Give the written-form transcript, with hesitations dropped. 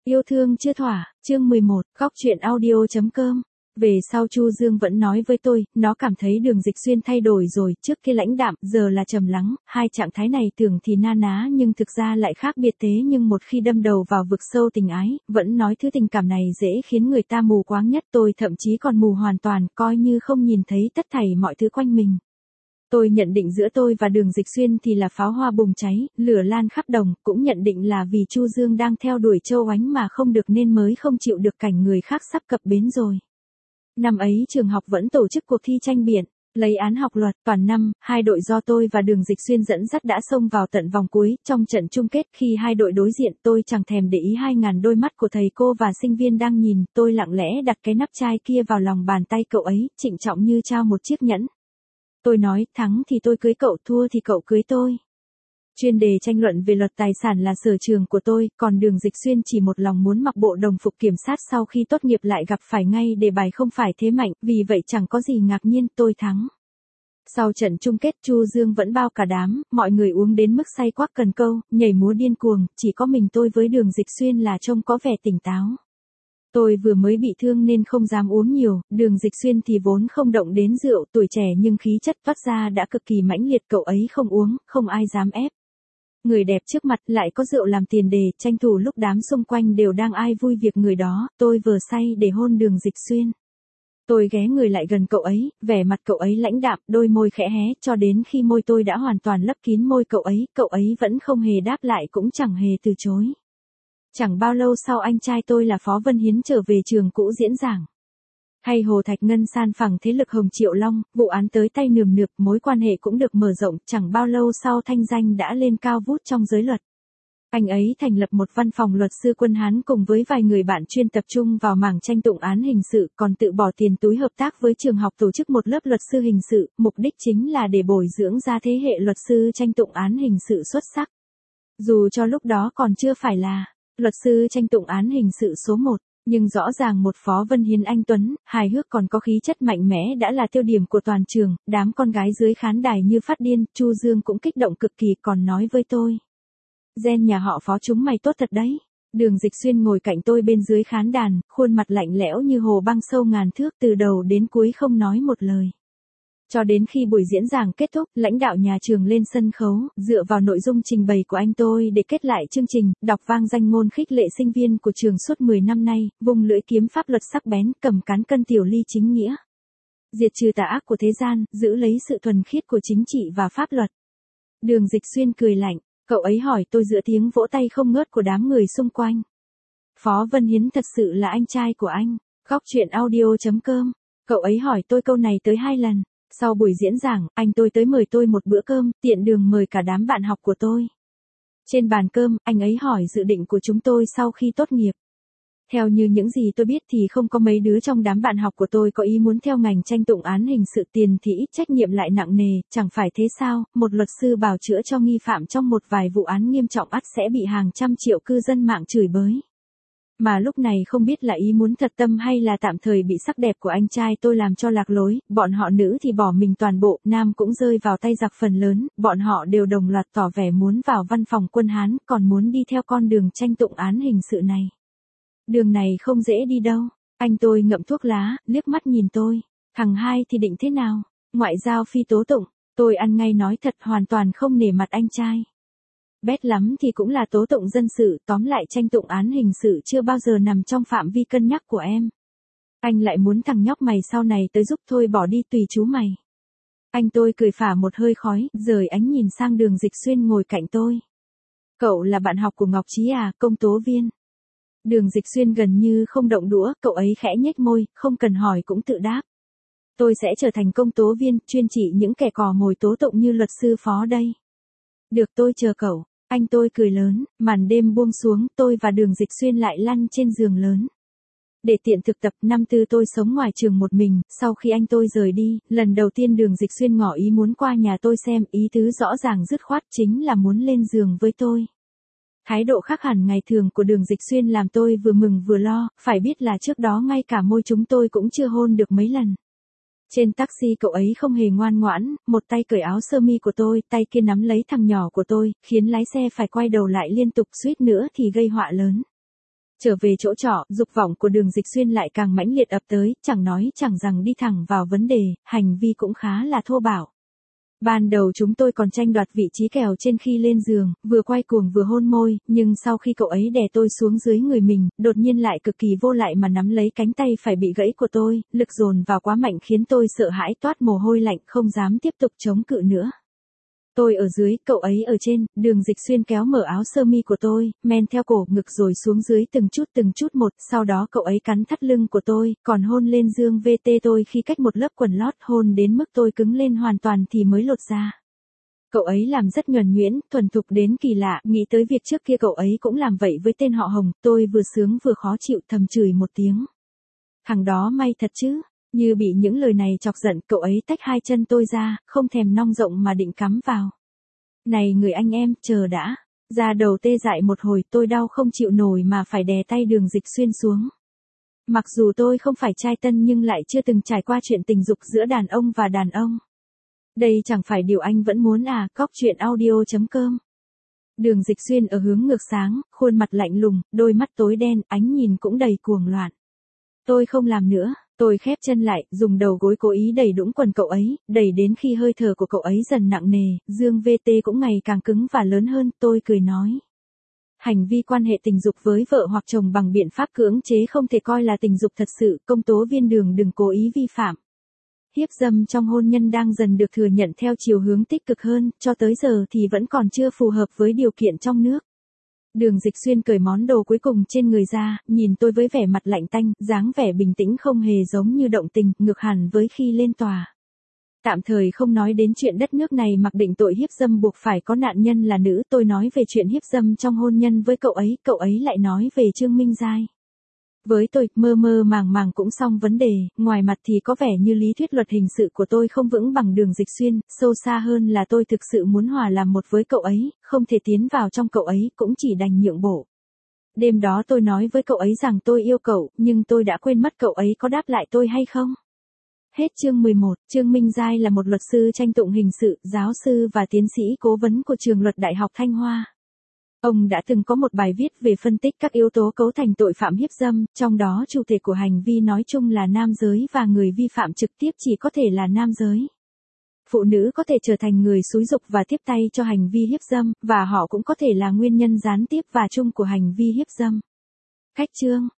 Yêu thương chưa thỏa, chương 11, góc truyện audio.com. Về sau Chu Dương vẫn nói với tôi, nó cảm thấy Đường Dịch Xuyên thay đổi rồi, trước kia lãnh đạm, giờ là trầm lắng, hai trạng thái này tưởng thì na ná nhưng thực ra lại khác biệt thế, nhưng một khi đâm đầu vào vực sâu tình ái, vẫn nói thứ tình cảm này dễ khiến người ta mù quáng nhất, tôi thậm chí còn mù hoàn toàn, coi như không nhìn thấy tất thảy mọi thứ quanh mình. Tôi nhận định giữa tôi và Đường Dịch Xuyên thì là pháo hoa bùng cháy, lửa lan khắp đồng, cũng nhận định là vì Chu Dương đang theo đuổi Châu Oánh mà không được nên mới không chịu được cảnh người khác sắp cập bến rồi. Năm ấy trường học vẫn tổ chức cuộc thi tranh biện, lấy án học luật, toàn năm, hai đội do tôi và Đường Dịch Xuyên dẫn dắt đã xông vào tận vòng cuối, trong trận chung kết khi hai đội đối diện tôi chẳng thèm để ý 2.000 đôi mắt của thầy cô và sinh viên đang nhìn, tôi lặng lẽ đặt cái nắp chai kia vào lòng bàn tay cậu ấy, trịnh trọng như trao một chiếc nhẫn. Tôi nói, thắng thì tôi cưới cậu, thua thì cậu cưới tôi. Chuyên đề tranh luận về luật tài sản là sở trường của tôi, còn Đường Dịch Xuyên chỉ một lòng muốn mặc bộ đồng phục kiểm sát sau khi tốt nghiệp lại gặp phải ngay đề bài không phải thế mạnh, vì vậy chẳng có gì ngạc nhiên, tôi thắng. Sau trận chung kết Chu Dương vẫn bao cả đám, mọi người uống đến mức say quắc cần câu, nhảy múa điên cuồng, chỉ có mình tôi với Đường Dịch Xuyên là trông có vẻ tỉnh táo. Tôi vừa mới bị thương nên không dám uống nhiều, Đường Dịch Xuyên thì vốn không động đến rượu, tuổi trẻ nhưng khí chất toát ra đã cực kỳ mãnh liệt, cậu ấy không uống, không ai dám ép. Người đẹp trước mặt lại có rượu làm tiền đề, tranh thủ lúc đám xung quanh đều đang ai vui việc người đó, tôi vừa say để hôn Đường Dịch Xuyên. Tôi ghé người lại gần cậu ấy, vẻ mặt cậu ấy lãnh đạm, đôi môi khẽ hé, cho đến khi môi tôi đã hoàn toàn lấp kín môi cậu ấy vẫn không hề đáp lại cũng chẳng hề từ chối. Chẳng bao lâu sau anh trai tôi là Phó Vân Hiến trở về trường cũ diễn giảng. Hay Hồ Thạch Ngân san phẳng thế lực Hồng Triệu Long, vụ án tới tay nườm nượp, mối quan hệ cũng được mở rộng, chẳng bao lâu sau thanh danh đã lên cao vút trong giới luật. Anh ấy thành lập một văn phòng luật sư quân Hán cùng với vài người bạn chuyên tập trung vào mảng tranh tụng án hình sự, còn tự bỏ tiền túi hợp tác với trường học tổ chức một lớp luật sư hình sự, mục đích chính là để bồi dưỡng ra thế hệ luật sư tranh tụng án hình sự xuất sắc. Dù cho lúc đó còn chưa phải là luật sư tranh tụng án hình sự số 1, nhưng rõ ràng một Phó Vân Hiến anh tuấn, hài hước còn có khí chất mạnh mẽ đã là tiêu điểm của toàn trường, đám con gái dưới khán đài như phát điên, Chu Dương cũng kích động cực kỳ còn nói với tôi. Gen nhà họ Phó chúng mày tốt thật đấy. Đường Dịch Xuyên ngồi cạnh tôi bên dưới khán đàn, khuôn mặt lạnh lẽo như hồ băng sâu ngàn thước, từ đầu đến cuối không nói một lời. Cho đến khi buổi diễn giảng kết thúc, lãnh đạo nhà trường lên sân khấu, dựa vào nội dung trình bày của anh tôi để kết lại chương trình, đọc vang danh ngôn khích lệ sinh viên của trường suốt 10 năm nay, vùng lưỡi kiếm pháp luật sắc bén, cầm cán cân tiểu ly chính nghĩa. Diệt trừ tà ác của thế gian, giữ lấy sự thuần khiết của chính trị và pháp luật. Đường Dịch Xuyên cười lạnh, cậu ấy hỏi tôi giữa tiếng vỗ tay không ngớt của đám người xung quanh. Phó Vân Hiến thật sự là anh trai của anh, góc truyện audio.com. Cậu ấy hỏi tôi câu này tới 2 lần. Sau buổi diễn giảng, anh tôi tới mời tôi một bữa cơm, tiện đường mời cả đám bạn học của tôi. Trên bàn cơm, anh ấy hỏi dự định của chúng tôi sau khi tốt nghiệp. Theo như những gì tôi biết thì không có mấy đứa trong đám bạn học của tôi có ý muốn theo ngành tranh tụng án hình sự, tiền thì ít trách nhiệm lại nặng nề, chẳng phải thế sao, một luật sư bào chữa cho nghi phạm trong một vài vụ án nghiêm trọng ắt sẽ bị hàng trăm triệu cư dân mạng chửi bới. Mà lúc này không biết là ý muốn thật tâm hay là tạm thời bị sắc đẹp của anh trai tôi làm cho lạc lối, bọn họ nữ thì bỏ mình toàn bộ, nam cũng rơi vào tay giặc phần lớn, bọn họ đều đồng loạt tỏ vẻ muốn vào văn phòng quân Hán, còn muốn đi theo con đường tranh tụng án hình sự này. Đường này không dễ đi đâu. Anh tôi ngậm thuốc lá, liếc mắt nhìn tôi. Thằng hai thì định thế nào? Ngoại giao phi tố tụng. Tôi ăn ngay nói thật, hoàn toàn không nể mặt anh trai. Bét lắm thì cũng là tố tụng dân sự, tóm lại tranh tụng án hình sự chưa bao giờ nằm trong phạm vi cân nhắc của em. Anh lại muốn thằng nhóc mày sau này tới giúp, thôi bỏ đi tùy chú mày. Anh tôi cười phả một hơi khói, rời ánh nhìn sang Đường Dịch Xuyên ngồi cạnh tôi. Cậu là bạn học của Ngọc Trí à, công tố viên? Đường Dịch Xuyên gần như không động đũa, cậu ấy khẽ nhếch môi, không cần hỏi cũng tự đáp. Tôi sẽ trở thành công tố viên, chuyên trị những kẻ cò mồi tố tụng như luật sư Phó đây. Được, tôi chờ cậu. Anh tôi cười lớn, màn đêm buông xuống, tôi và Đường Dịch Xuyên lại lăn trên giường lớn. Để tiện thực tập, năm tư tôi sống ngoài trường một mình, sau khi anh tôi rời đi, lần đầu tiên Đường Dịch Xuyên ngỏ ý muốn qua nhà tôi xem, ý tứ rõ ràng dứt khoát chính là muốn lên giường với tôi. Thái độ khác hẳn ngày thường của Đường Dịch Xuyên làm tôi vừa mừng vừa lo, phải biết là trước đó ngay cả môi chúng tôi cũng chưa hôn được mấy lần. Trên taxi cậu ấy không hề ngoan ngoãn, một tay cởi áo sơ mi của tôi, tay kia nắm lấy thằng nhỏ của tôi, khiến lái xe phải quay đầu lại liên tục, suýt nữa thì gây họa lớn. Trở về chỗ trọ, dục vọng của Đường Dịch Xuyên lại càng mãnh liệt ập tới, chẳng nói chẳng rằng đi thẳng vào vấn đề, hành vi cũng khá là thô bạo. Ban đầu chúng tôi còn tranh đoạt vị trí kèo trên khi lên giường, vừa quay cuồng vừa hôn môi, nhưng sau khi cậu ấy đè tôi xuống dưới người mình, đột nhiên lại cực kỳ vô lại mà nắm lấy cánh tay phải bị gãy của tôi, lực dồn vào quá mạnh khiến tôi sợ hãi toát mồ hôi lạnh không dám tiếp tục chống cự nữa. Tôi ở dưới, cậu ấy ở trên, Đường Dịch Xuyên kéo mở áo sơ mi của tôi, men theo cổ ngực rồi xuống dưới từng chút một, sau đó cậu ấy cắn thắt lưng của tôi, còn hôn lên dương VT tôi khi cách một lớp quần lót, hôn đến mức tôi cứng lên hoàn toàn thì mới lột ra. Cậu ấy làm rất nhuần nhuyễn, thuần thục đến kỳ lạ, nghĩ tới việc trước kia cậu ấy cũng làm vậy với tên họ Hồng, tôi vừa sướng vừa khó chịu thầm chửi một tiếng. Thằng đó may thật chứ. Như bị những lời này chọc giận, cậu ấy tách hai chân tôi ra, không thèm nong rộng mà định cắm vào. Này người anh em, chờ đã. Da đầu tê dại một hồi, tôi đau không chịu nổi mà phải đè tay Đường Dịch Xuyên xuống. Mặc dù tôi không phải trai tân nhưng lại chưa từng trải qua chuyện tình dục giữa đàn ông và đàn ông. Đây chẳng phải điều anh vẫn muốn à, cóc truyện audio.com. Đường Dịch Xuyên ở hướng ngược sáng, khuôn mặt lạnh lùng, đôi mắt tối đen, ánh nhìn cũng đầy cuồng loạn. Tôi không làm nữa. Tôi khép chân lại, dùng đầu gối cố ý đẩy đũng quần cậu ấy, đẩy đến khi hơi thở của cậu ấy dần nặng nề, dương VT cũng ngày càng cứng và lớn hơn, tôi cười nói. Hành vi quan hệ tình dục với vợ hoặc chồng bằng biện pháp cưỡng chế không thể coi là tình dục thật sự, công tố viên Đường đừng cố ý vi phạm. Hiếp dâm trong hôn nhân đang dần được thừa nhận theo chiều hướng tích cực hơn, cho tới giờ thì vẫn còn chưa phù hợp với điều kiện trong nước. Đường Dịch Xuyên cởi món đồ cuối cùng trên người ra, nhìn tôi với vẻ mặt lạnh tanh, dáng vẻ bình tĩnh không hề giống như động tình, ngược hẳn với khi lên tòa. Tạm thời không nói đến chuyện đất nước này mặc định tội hiếp dâm buộc phải có nạn nhân là nữ, tôi nói về chuyện hiếp dâm trong hôn nhân với cậu ấy lại nói về Trương Minh Giai. Với tôi, mơ mơ màng màng cũng xong vấn đề, ngoài mặt thì có vẻ như lý thuyết luật hình sự của tôi không vững bằng Đường Dịch Xuyên, sâu xa hơn là tôi thực sự muốn hòa làm một với cậu ấy, không thể tiến vào trong cậu ấy, cũng chỉ đành nhượng bộ. Đêm đó tôi nói với cậu ấy rằng tôi yêu cậu, nhưng tôi đã quên mất cậu ấy có đáp lại tôi hay không. Hết chương 11, Trương Minh Giai là một luật sư tranh tụng hình sự, giáo sư và tiến sĩ cố vấn của trường luật Đại học Thanh Hoa. Ông đã từng có một bài viết về phân tích các yếu tố cấu thành tội phạm hiếp dâm, trong đó chủ thể của hành vi nói chung là nam giới và người vi phạm trực tiếp chỉ có thể là nam giới. Phụ nữ có thể trở thành người xúi giục và tiếp tay cho hành vi hiếp dâm, và họ cũng có thể là nguyên nhân gián tiếp và chung của hành vi hiếp dâm. Cách chương